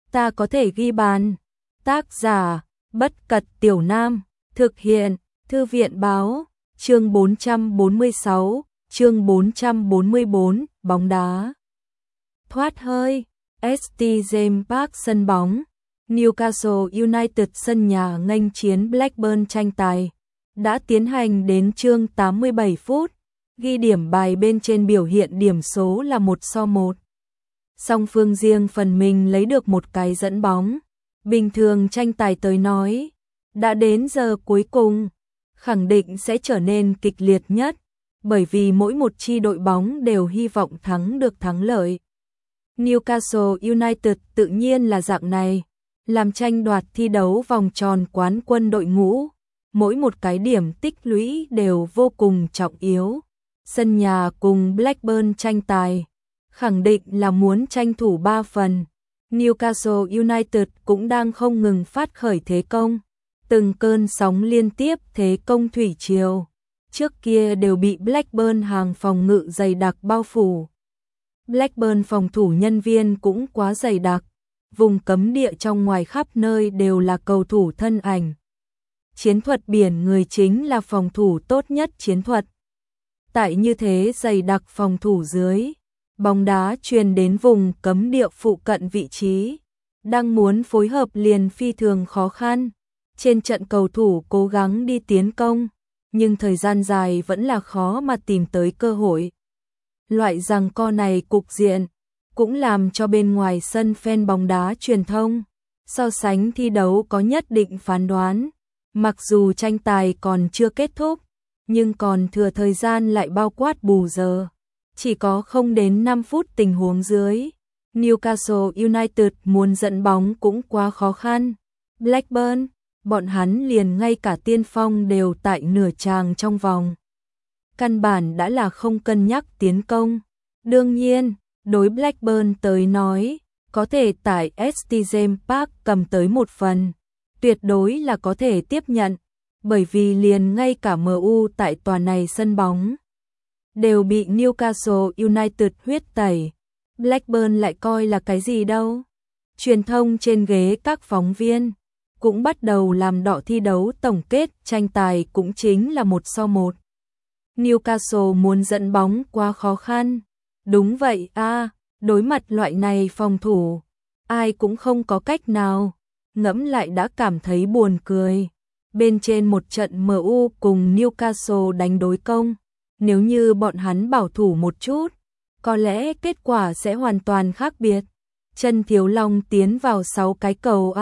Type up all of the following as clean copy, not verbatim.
ta có thể ghi bàn. Tác giả, Bất Cật Tiểu Nam, thực hiện, Thư viện Báo, chương 446, chương 444, bóng đá. Thoát hơi, St James Park sân bóng, Newcastle United sân nhà nghênh chiến Blackburn tranh tài. Đã tiến hành đến chương 87 phút, ghi điểm bài bên trên biểu hiện điểm số là 1-1. Song phương riêng phần mình lấy được một cái dẫn bóng. Bình thường tranh tài tới nói, đã đến giờ cuối cùng, khẳng định sẽ trở nên kịch liệt nhất, bởi vì mỗi một chi đội bóng đều hy vọng thắng được thắng lợi. Newcastle United tự nhiên là dạng này, làm tranh đoạt thi đấu vòng tròn quán quân đội ngũ, mỗi một cái điểm tích lũy đều vô cùng trọng yếu. Sân nhà cùng Blackburn tranh tài, khẳng định là muốn tranh thủ 3 phần. Newcastle United cũng đang không ngừng phát khởi thế công, từng cơn sóng liên tiếp thế công thủy triều, trước kia đều bị Blackburn hàng phòng ngự dày đặc bao phủ. Blackburn phòng thủ nhân viên cũng quá dày đặc, vùng cấm địa trong ngoài khắp nơi đều là cầu thủ thân ảnh. Chiến thuật biển người chính là phòng thủ tốt nhất chiến thuật. Tại như thế dày đặc phòng thủ dưới, bóng đá truyền đến vùng cấm địa phụ cận vị trí, đang muốn phối hợp liền phi thường khó khăn. Trên trận cầu thủ cố gắng đi tiến công, nhưng thời gian dài vẫn là khó mà tìm tới cơ hội. Loại giằng co này cục diện, cũng làm cho bên ngoài sân fan bóng đá truyền thông, so sánh thi đấu có nhất định phán đoán. Mặc dù tranh tài còn chưa kết thúc, nhưng còn thừa thời gian lại bao quát bù giờ. Chỉ có không đến 5 phút tình huống dưới, Newcastle United muốn dẫn bóng cũng quá khó khăn. Blackburn, bọn hắn liền ngay cả tiên phong đều tại nửa tràng trong vòng. Căn bản đã là không cân nhắc tiến công. Đương nhiên, đối Blackburn tới nói, có thể tại St James Park cầm tới 1 phần, tuyệt đối là có thể tiếp nhận, bởi vì liền ngay cả MU tại tòa này sân bóng đều bị Newcastle United huyết tẩy. Blackburn lại coi là cái gì đâu. Truyền thông trên ghế các phóng viên cũng bắt đầu làm đọ thi đấu tổng kết tranh tài cũng chính là 1-1. Newcastle muốn dẫn bóng quá khó khăn. Đúng vậy đối mặt loại này phòng thủ, ai cũng không có cách nào. Ngẫm lại đã cảm thấy buồn cười. Bên trên một trận MU cùng Newcastle đánh đối công, nếu như bọn hắn bảo thủ một chút, có lẽ kết quả sẽ hoàn toàn khác biệt. Chân Thiếu Long tiến vào 6 cái cầu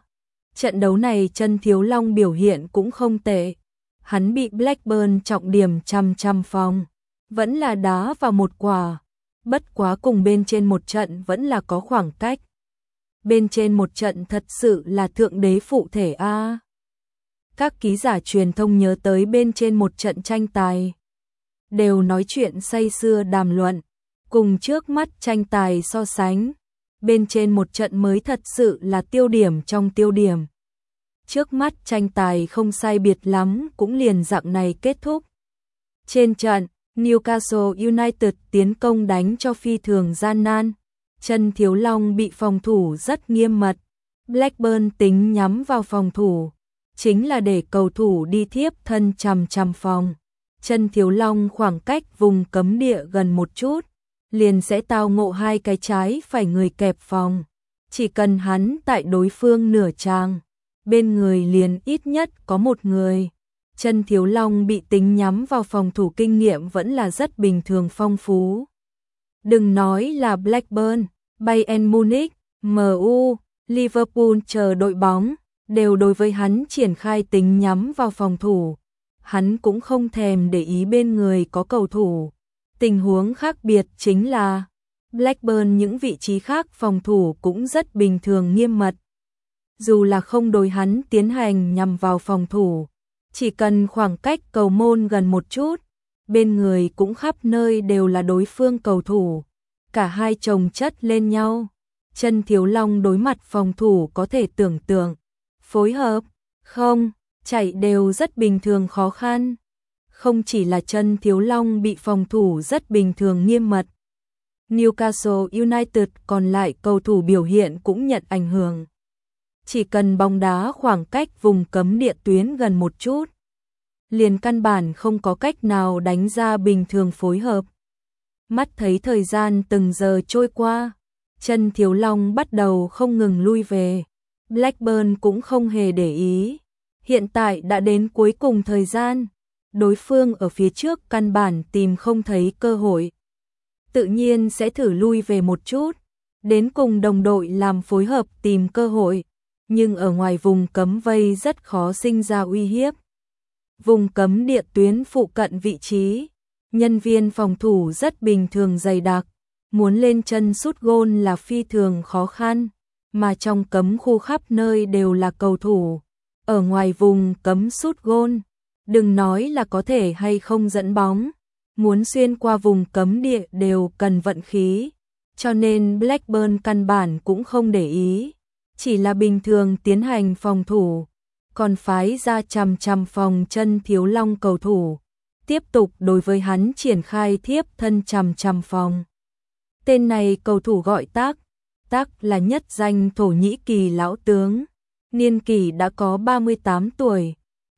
Trận đấu này Chân Thiếu Long biểu hiện cũng không tệ. Hắn bị Blackburn trọng điểm chăm phòng, vẫn là đá vào 1 quả. Bất quá cùng bên trên một trận vẫn là có khoảng cách. Bên trên một trận thật sự là thượng đế phụ thể Các ký giả truyền thông nhớ tới bên trên một trận tranh tài, đều nói chuyện say sưa đàm luận, cùng trước mắt tranh tài so sánh, bên trên một trận mới thật sự là tiêu điểm trong tiêu điểm. Trước mắt tranh tài không sai biệt lắm cũng liền dạng này kết thúc. Trên trận, Newcastle United tiến công đánh cho phi thường gian nan. Chân Thiếu Long bị phòng thủ rất nghiêm mật. Blackburn tính nhắm vào phòng thủ, chính là để cầu thủ đi thiếp thân chằm phòng. Chân Thiếu Long khoảng cách vùng cấm địa gần một chút, liền sẽ tao ngộ 2 cái trái phải người kẹp phòng. Chỉ cần hắn tại đối phương nửa tràng, bên người liền ít nhất có 1 người. Chân Thiếu Long bị tính nhắm vào phòng thủ kinh nghiệm vẫn là rất bình thường phong phú. Đừng nói là Blackburn, Bayern Munich, MU, Liverpool chờ đội bóng, đều đối với hắn triển khai tính nhắm vào phòng thủ. Hắn cũng không thèm để ý bên người có cầu thủ. Tình huống khác biệt chính là Blackburn những vị trí khác phòng thủ cũng rất bình thường nghiêm mật. Dù là không đối hắn tiến hành nhằm vào phòng thủ, chỉ cần khoảng cách cầu môn gần một chút, bên người cũng khắp nơi đều là đối phương cầu thủ. Cả hai chồng chất lên nhau. Chân Thiếu Long đối mặt phòng thủ có thể tưởng tượng, phối hợp, không, chạy đều rất bình thường khó khăn. Không chỉ là Chân Thiếu Long bị phòng thủ rất bình thường nghiêm mật, Newcastle United còn lại cầu thủ biểu hiện cũng nhận ảnh hưởng. Chỉ cần bóng đá khoảng cách vùng cấm địa tuyến gần một chút, liền căn bản không có cách nào đánh ra bình thường phối hợp. Mắt thấy thời gian từng giờ trôi qua, chân Thiếu Long bắt đầu không ngừng lui về. Blackburn cũng không hề để ý. Hiện tại đã đến cuối cùng thời gian, đối phương ở phía trước căn bản tìm không thấy cơ hội. Tự nhiên sẽ thử lui về một chút, đến cùng đồng đội làm phối hợp tìm cơ hội, nhưng ở ngoài vùng cấm vây rất khó sinh ra uy hiếp. Vùng cấm địa tuyến phụ cận vị trí, nhân viên phòng thủ rất bình thường dày đặc, muốn lên chân sút gôn là phi thường khó khăn, mà trong cấm khu khắp nơi đều là cầu thủ. Ở ngoài vùng cấm sút gôn, đừng nói là có thể hay không dẫn bóng, muốn xuyên qua vùng cấm địa đều cần vận khí, cho nên Blackburn căn bản cũng không để ý, chỉ là bình thường tiến hành phòng thủ, còn phái ra chằm phòng chân Thiếu Long cầu thủ, tiếp tục đối với hắn triển khai thiếp thân chằm phòng. Tên này cầu thủ gọi Tác là nhất danh Thổ Nhĩ Kỳ lão tướng, niên kỷ đã có 38 tuổi.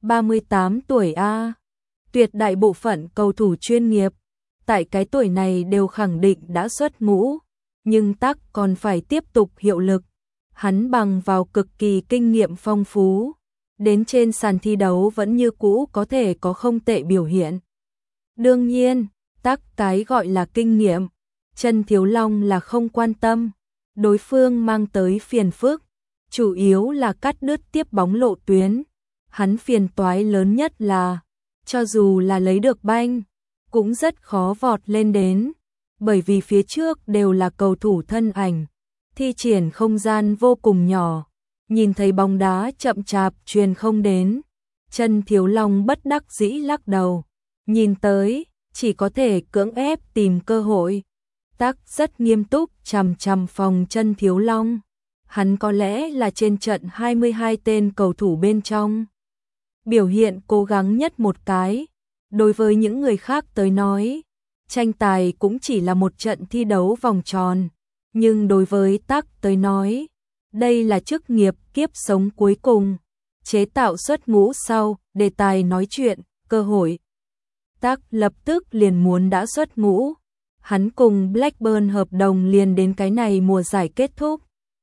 38 tuổi a. Tuyệt đại bộ phận cầu thủ chuyên nghiệp tại cái tuổi này đều khẳng định đã xuất ngũ, nhưng Tác còn phải tiếp tục hiệu lực. Hắn bằng vào cực kỳ kinh nghiệm phong phú, đến trên sàn thi đấu vẫn như cũ có thể có không tệ biểu hiện. Đương nhiên, Tác cái gọi là kinh nghiệm, chân Thiếu Long là không quan tâm, đối phương mang tới phiền phức, chủ yếu là cắt đứt tiếp bóng lộ tuyến. Hắn phiền toái lớn nhất là, cho dù là lấy được banh, cũng rất khó vọt lên đến, bởi vì phía trước đều là cầu thủ thân ảnh, thi triển không gian vô cùng nhỏ, nhìn thấy bóng đá chậm chạp truyền không đến, chân Thiếu Long bất đắc dĩ lắc đầu, nhìn tới, chỉ có thể cưỡng ép tìm cơ hội. Tác rất nghiêm túc chằm phòng chân Thiếu Long, hắn có lẽ là trên trận 22 tên cầu thủ bên trong biểu hiện cố gắng nhất một cái. Đối với những người khác tới nói, tranh tài cũng chỉ là một trận thi đấu vòng tròn, nhưng đối với Tác tới nói, đây là chức nghiệp kiếp sống cuối cùng, chế tạo xuất ngũ sau, đề tài nói chuyện, cơ hội. Tác lập tức liền muốn đã xuất ngũ, hắn cùng Blackburn hợp đồng liền đến cái này mùa giải kết thúc.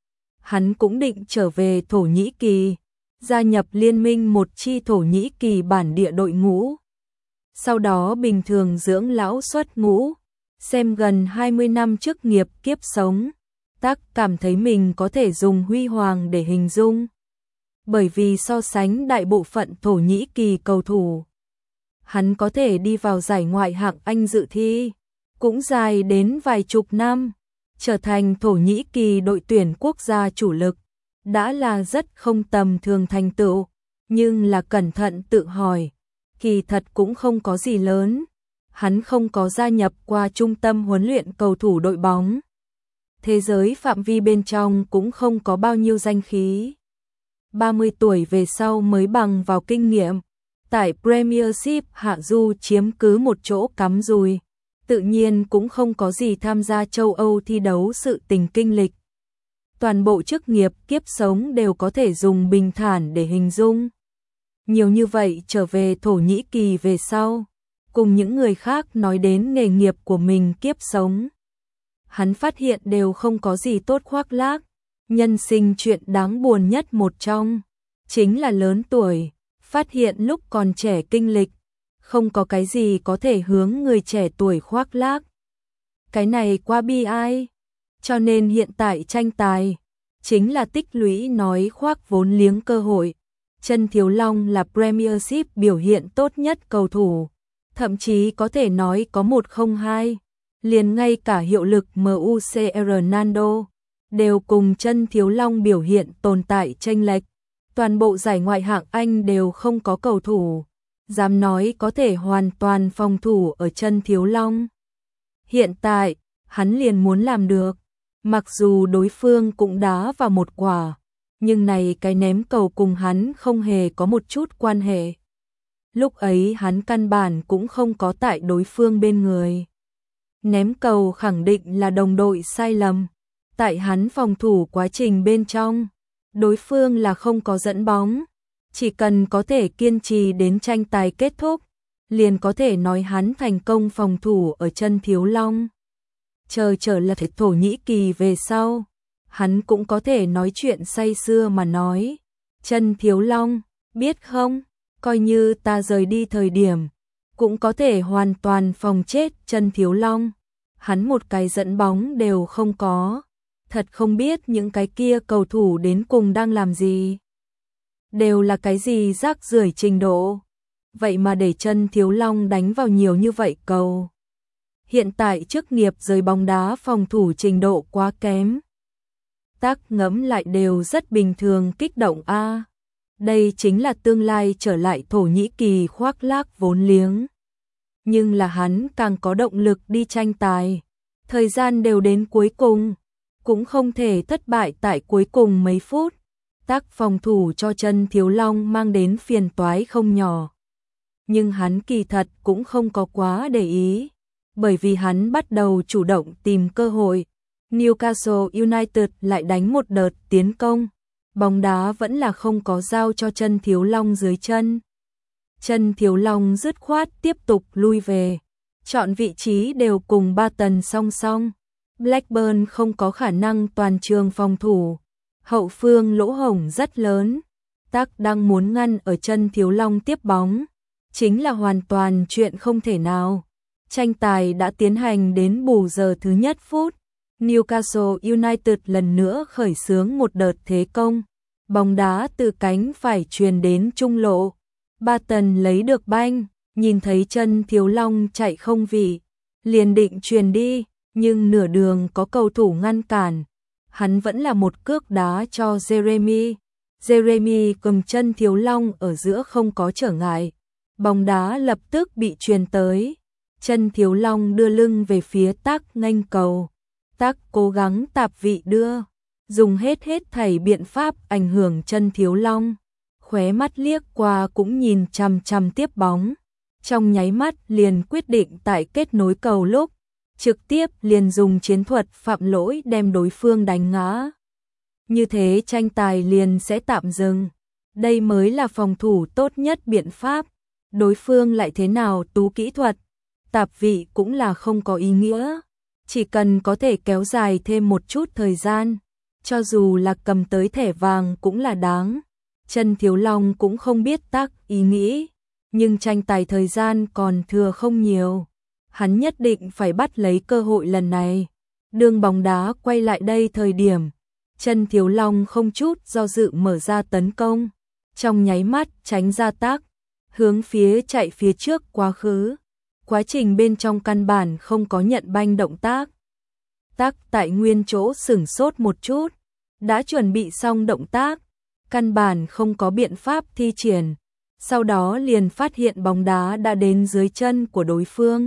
Hắn cũng định trở về Thổ Nhĩ Kỳ, gia nhập liên minh một chi Thổ Nhĩ Kỳ bản địa đội ngũ. Sau đó bình thường dưỡng lão xuất ngũ, xem gần 20 năm chức nghiệp kiếp sống, Tác cảm thấy mình có thể dùng huy hoàng để hình dung. Bởi vì so sánh đại bộ phận Thổ Nhĩ Kỳ cầu thủ, hắn có thể đi vào giải ngoại hạng Anh dự thi, cũng dài đến vài chục năm, trở thành Thổ Nhĩ Kỳ đội tuyển quốc gia chủ lực, đã là rất không tầm thường thành tựu, nhưng là cẩn thận tự hỏi, kỳ thật cũng không có gì lớn, hắn không có gia nhập qua trung tâm huấn luyện cầu thủ đội bóng. Thế giới phạm vi bên trong cũng không có bao nhiêu danh khí. 30 tuổi về sau mới bằng vào kinh nghiệm, tại Premiership hạ du chiếm cứ một chỗ cắm rùi, tự nhiên cũng không có gì tham gia châu Âu thi đấu sự tình kinh lịch. Toàn bộ chức nghiệp kiếp sống đều có thể dùng bình thản để hình dung. Nhiều như vậy trở về Thổ Nhĩ Kỳ về sau, cùng những người khác nói đến nghề nghiệp của mình kiếp sống. Hắn phát hiện đều không có gì tốt khoác lác, nhân sinh chuyện đáng buồn nhất một trong, chính là lớn tuổi, phát hiện lúc còn trẻ kinh lịch, không có cái gì có thể hướng người trẻ tuổi khoác lác. Cái này quá bi ai, cho nên hiện tại tranh tài, chính là tích lũy nói khoác vốn liếng cơ hội. Chân Thiếu Long là Premiership biểu hiện tốt nhất cầu thủ, thậm chí có thể nói có 1-0-2, liền ngay cả hiệu lực MUC Ronaldo đều cùng chân Thiếu Long biểu hiện tồn tại chênh lệch. Toàn bộ giải ngoại hạng Anh đều không có cầu thủ dám nói có thể hoàn toàn phòng thủ ở chân Thiếu Long. Hiện tại, hắn liền muốn làm được, mặc dù đối phương cũng đá vào một quả, nhưng này cái ném cầu cùng hắn không hề có một chút quan hệ. Lúc ấy hắn căn bản cũng không có tại đối phương bên người. Ném cầu khẳng định là đồng đội sai lầm. Tại hắn phòng thủ quá trình bên trong, đối phương là không có dẫn bóng. Chỉ cần có thể kiên trì đến tranh tài kết thúc, liền có thể nói hắn thành công phòng thủ ở chân Thiếu Long. Chờ trở lại Thổ Nhĩ Kỳ về sau, hắn cũng có thể nói chuyện say sưa mà nói. Chân Thiếu Long, biết không, coi như ta rời đi thời điểm, cũng có thể hoàn toàn phòng chết chân Thiếu Long. Hắn một cái dẫn bóng đều không có. Thật không biết những cái kia cầu thủ đến cùng đang làm gì. Đều là cái gì rác rưởi trình độ. Vậy mà để chân Thiếu Long đánh vào nhiều như vậy cầu. Hiện tại chức nghiệp giới bóng đá phòng thủ trình độ quá kém. Tác ngẫm lại đều rất bình thường, kích động a. Đây chính là tương lai trở lại Thổ Nhĩ Kỳ khoác lác vốn liếng. Nhưng là hắn càng có động lực đi tranh tài. Thời gian đều đến cuối cùng, cũng không thể thất bại tại cuối cùng mấy phút. Tác phòng thủ cho chân Thiếu Long mang đến phiền toái không nhỏ. Nhưng hắn kỳ thật cũng không có quá để ý, bởi vì hắn bắt đầu chủ động tìm cơ hội. Newcastle United lại đánh một đợt tiến công. Bóng đá vẫn là không có giao cho chân Thiếu Long dưới chân. Chân Thiếu Long dứt khoát tiếp tục lui về. Chọn vị trí đều cùng Barton song song. Blackburn không có khả năng toàn trường phòng thủ. Hậu phương lỗ hổng rất lớn. Tác đang muốn ngăn ở chân Thiếu Long tiếp bóng. Chính là hoàn toàn chuyện không thể nào. Tranh tài đã tiến hành đến bù giờ thứ nhất phút. Newcastle United lần nữa khởi xướng một đợt thế công. Bóng đá từ cánh phải truyền đến trung lộ. Barton lấy được banh, nhìn thấy chân Thiếu Long chạy không vị, liền định truyền đi, nhưng nửa đường có cầu thủ ngăn cản. Hắn vẫn là một cước đá cho Jeremy. Jeremy cầm chân Thiếu Long ở giữa không có trở ngại. Bóng đá lập tức bị truyền tới. Chân Thiếu Long đưa lưng về phía Tác nghênh cầu. Tác cố gắng tạp vị đưa, dùng hết thảy biện pháp ảnh hưởng chân Thiếu Long. Khóe mắt liếc qua cũng nhìn chằm chằm tiếp bóng. Trong nháy mắt liền quyết định tại kết nối cầu lúc, trực tiếp liền dùng chiến thuật phạm lỗi đem đối phương đánh ngã. Như thế tranh tài liền sẽ tạm dừng. Đây mới là phòng thủ tốt nhất biện pháp. Đối phương lại thế nào tú kỹ thuật, tạp vị cũng là không có ý nghĩa. Chỉ cần có thể kéo dài thêm một chút thời gian, cho dù là cầm tới thẻ vàng cũng là đáng. Chân Thiếu Long cũng không biết Tác ý nghĩ, nhưng tranh tài thời gian còn thừa không nhiều. Hắn nhất định phải bắt lấy cơ hội lần này. Đường bóng đá quay lại đây thời điểm, chân Thiếu Long không chút do dự mở ra tấn công. Trong nháy mắt tránh ra Tác, hướng phía chạy phía trước quá khứ. Quá trình bên trong căn bản không có nhận banh động tác. Tác tại nguyên chỗ sửng sốt một chút, đã chuẩn bị xong động tác, căn bản không có biện pháp thi triển. Sau đó liền phát hiện bóng đá đã đến dưới chân của đối phương.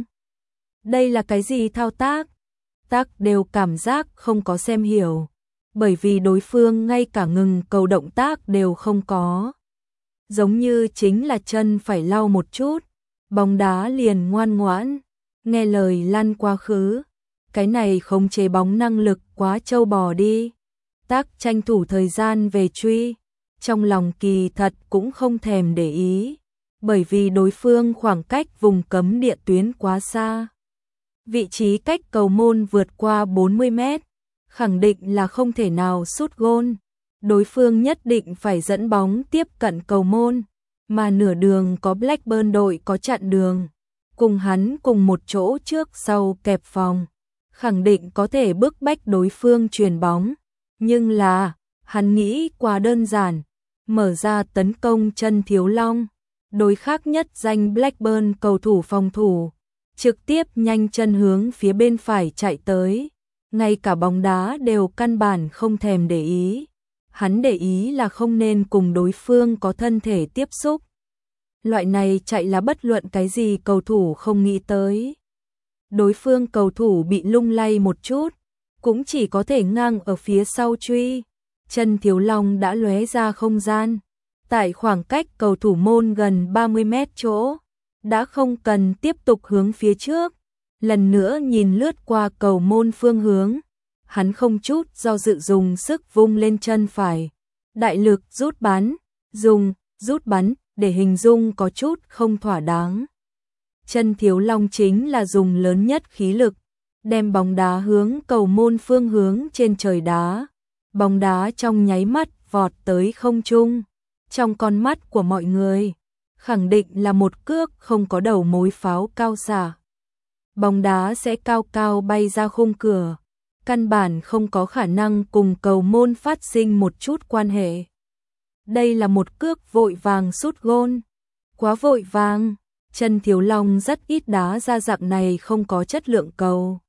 Đây là cái gì thao tác? Tác đều cảm giác không có xem hiểu, bởi vì đối phương ngay cả ngừng cầu động tác đều không có. Giống như chính là chân phải lau một chút, bóng đá liền ngoan ngoãn, nghe lời lăn quá khứ. Cái này khống chế bóng năng lực quá trâu bò đi. Tác tranh thủ thời gian về truy, trong lòng kỳ thật cũng không thèm để ý, bởi vì đối phương khoảng cách vùng cấm địa tuyến quá xa. Vị trí cách cầu môn vượt qua 40 mét, khẳng định là không thể nào sút gôn. Đối phương nhất định phải dẫn bóng tiếp cận cầu môn, mà nửa đường có Blackburn đội có chặn đường, cùng hắn cùng một chỗ trước sau kẹp phòng, khẳng định có thể bức bách đối phương chuyền bóng. Nhưng là, hắn nghĩ quá đơn giản, mở ra tấn công chân Thiếu Long. Đối khác nhất danh Blackburn cầu thủ phòng thủ, trực tiếp nhanh chân hướng phía bên phải chạy tới. Ngay cả bóng đá đều căn bản không thèm để ý. Hắn để ý là không nên cùng đối phương có thân thể tiếp xúc. Loại này chạy là bất luận cái gì cầu thủ không nghĩ tới. Đối phương cầu thủ bị lung lay một chút, cũng chỉ có thể ngang ở phía sau truy. Chân Thiếu Long đã lóe ra không gian. Tại khoảng cách cầu thủ môn gần 30 mét chỗ, đã không cần tiếp tục hướng phía trước. lần nữa nhìn lướt qua cầu môn phương hướng. Hắn không chút do dự dùng sức vung lên chân phải. Đại lực rút bắn, dùng rút bắn để hình dung có chút không thỏa đáng. Chân Thiếu Long chính là dùng lớn nhất khí lực, đem bóng đá hướng cầu môn phương hướng trên trời đá. Bóng đá trong nháy mắt vọt tới không trung. Trong con mắt của mọi người, khẳng định là một cước không có đầu mối pháo cao xạ. Bóng đá sẽ cao cao bay ra khung cửa, căn bản không có khả năng cùng cầu môn phát sinh một chút quan hệ. Đây là một cước vội vàng sút gôn, quá vội vàng. Chân Thiếu Long rất ít đá ra dạng này không có chất lượng cầu.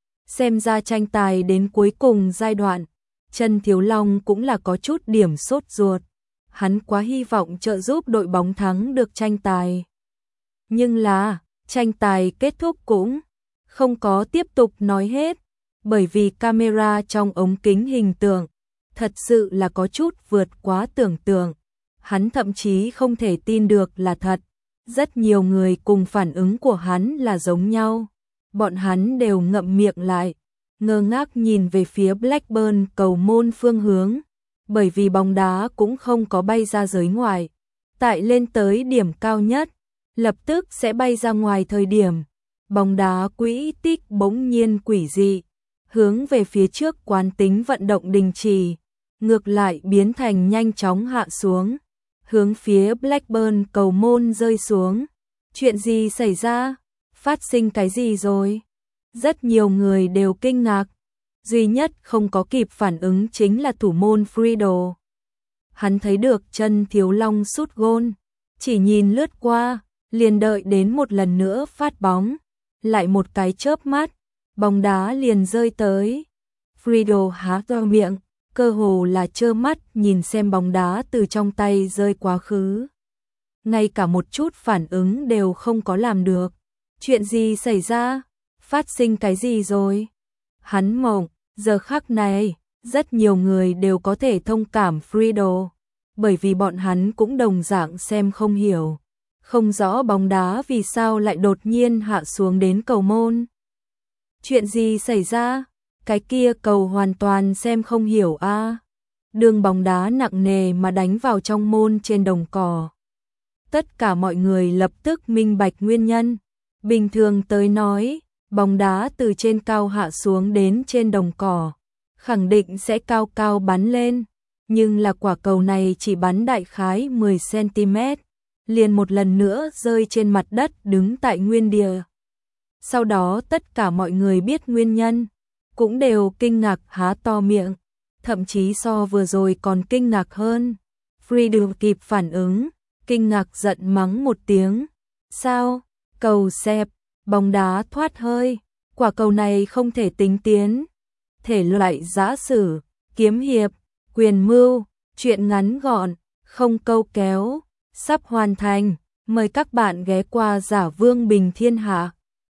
Xem ra tranh tài đến cuối cùng giai đoạn, Chân Thiếu Long cũng là có chút điểm sốt ruột. Hắn quá hy vọng trợ giúp đội bóng thắng được tranh tài. Nhưng là, tranh tài kết thúc cũng không có tiếp tục nói hết, bởi vì camera trong ống kính hình tượng thật sự là có chút vượt quá tưởng tượng. Hắn thậm chí không thể tin được là thật. Rất nhiều người cùng phản ứng của hắn là giống nhau. Bọn hắn đều ngậm miệng lại, ngơ ngác nhìn về phía Blackburn cầu môn phương hướng, bởi vì bóng đá cũng không có bay ra giới ngoài. Tại lên tới điểm cao nhất, lập tức sẽ bay ra ngoài thời điểm. Bóng đá quỹ tích bỗng nhiên quỷ dị, hướng về phía trước quán tính vận động đình chỉ, ngược lại biến thành nhanh chóng hạ xuống, hướng phía Blackburn cầu môn rơi xuống. Chuyện gì xảy ra? Phát sinh cái gì rồi? Rất nhiều người đều kinh ngạc. Duy nhất không có kịp phản ứng chính là thủ môn Friedel. Hắn thấy được Chân Thiếu Long sút gôn, chỉ nhìn lướt qua, liền đợi đến một lần nữa phát bóng, lại một cái chớp mắt, bóng đá liền rơi tới. Friedel há to miệng, cơ hồ là trơ mắt nhìn xem bóng đá từ trong tay rơi quá khứ. Ngay cả một chút phản ứng đều không có làm được. Chuyện gì xảy ra? Phát sinh cái gì rồi? Hắn mộng, giờ khắc này, rất nhiều người đều có thể thông cảm Friedel, bởi vì bọn hắn cũng đồng dạng xem không hiểu. Không rõ bóng đá vì sao lại đột nhiên hạ xuống đến cầu môn. Chuyện gì xảy ra? Cái kia cầu hoàn toàn xem không hiểu a. Đường bóng đá nặng nề mà đánh vào trong môn trên đồng cỏ. Tất cả mọi người lập tức minh bạch nguyên nhân. Bình thường tới nói, bóng đá từ trên cao hạ xuống đến trên đồng cỏ, khẳng định sẽ cao cao bắn lên. Nhưng là quả cầu này chỉ bắn đại khái 10 cm, liền một lần nữa rơi trên mặt đất đứng tại nguyên địa. Sau đó tất cả mọi người biết nguyên nhân, cũng đều kinh ngạc há to miệng, thậm chí so vừa rồi còn kinh ngạc hơn. Friedel kịp phản ứng, kinh ngạc giận mắng một tiếng. Sao? Cầu xẹp, bóng đá thoát hơi, quả cầu này không thể tính tiến. Thể loại giã sử, kiếm hiệp, quyền mưu, truyện ngắn gọn, không câu kéo, sắp hoàn thành. Mời các bạn ghé qua Giả Vương Bình Thiên Hạ.